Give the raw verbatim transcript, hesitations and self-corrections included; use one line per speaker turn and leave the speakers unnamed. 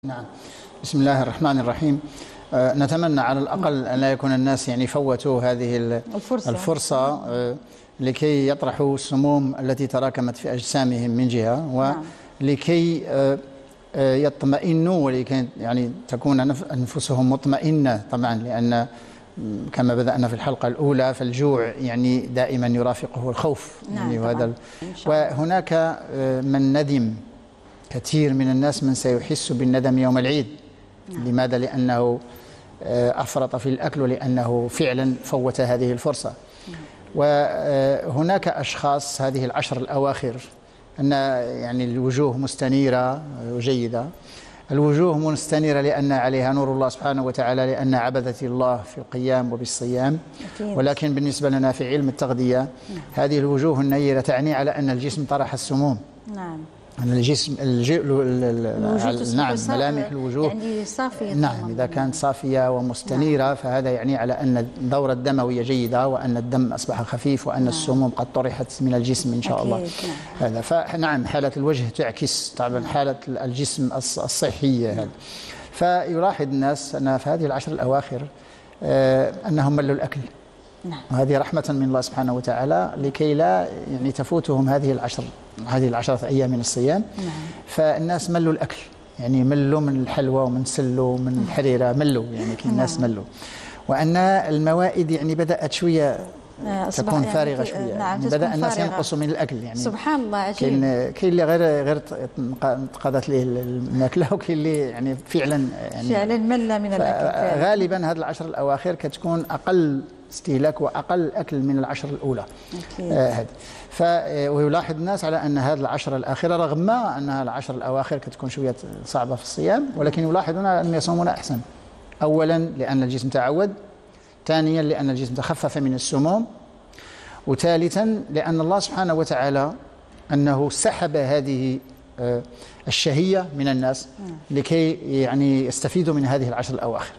نعم. بسم الله الرحمن الرحيم. آه نتمنى على الأقل أن لا يكون الناس يعني فوتوا هذه الفرصة, الفرصة آه لكي يطرحوا السموم التي تراكمت في أجسامهم من جهة، ولكي آه آه يطمئنوا، ولكي يعني تكون أنفسهم مطمئنة طبعا، لأن كما بدأنا في الحلقة الأولى فالجوع يعني دائما يرافقه الخوف.
نعم.
يعني وهذا وهناك آه من ندم، كثير من الناس من سيحس بالندم يوم العيد. نعم. لماذا؟ لأنه أفرط في الأكل، ولأنه فعلا فوت هذه الفرصة. نعم. وهناك أشخاص هذه العشر الأواخر أن يعني الوجوه مستنيرة وجيدة، الوجوه مستنيرة لأن عليها نور الله سبحانه وتعالى، لأن عبدت الله في القيام وبالصيام. أكيد. ولكن بالنسبة لنا في علم التغذية، نعم، هذه الوجوه النيرة تعني على أن الجسم طرح السموم. نعم. الجسم الجسم نعم ملامح الوجوه
يعني صافية.
نعم، إذا كانت صافية ومستنيرة. نعم. فهذا يعني على أن الدورة الدموية جيدة، وأن الدم أصبح خفيف، وأن نعم. السموم قد طرحت من الجسم إن شاء أكيد. الله. نعم. هذا فنعم حالة الوجه تعكس طبعا نعم. حالة الجسم الصحية. نعم. فيلاحظ الناس أن في هذه العشر الأواخر آه أنهم ملوا الأكل. نعم. وهذه رحمة من الله سبحانه وتعالى، لكي لا يعني تفوتهم هذه العشر هذه العشرة أيام من الصيام. نعم. فالناس ملوا الأكل، يعني ملوا من الحلوى ومن سلو ومن الحريرة، ملوا يعني كل الناس نعم. ملوا. وأن الموائد يعني بدأت شوية تكون يعني فارغة شوية. نعم. يعني بدأ الناس ينقصوا من الأكل. يعني
سبحان الله عجيب.
كاين كاين اللي غير غير انقضت له الماكلة، وكاين اللي يعني فعلا يعني
فعلا مل من الأكل.
غالبا هذه العشر الأواخر كتكون أقل استهلاك وأقل أكل من العشر الأولى. هذه آه ويلاحظ الناس على أن هذه العشر الأخيرة، رغم أنها العشر الأواخر كتكون شوية صعبة في الصيام، ولكن يلاحظون أنهم يصومون أحسن. أولا لأن الجسم تعود، ثانيا لأن الجسم تخفف من السموم، وثالثا لأن الله سبحانه وتعالى أنه سحب هذه آه الشهية من الناس لكي يعني يستفيدوا من هذه العشر الأواخر.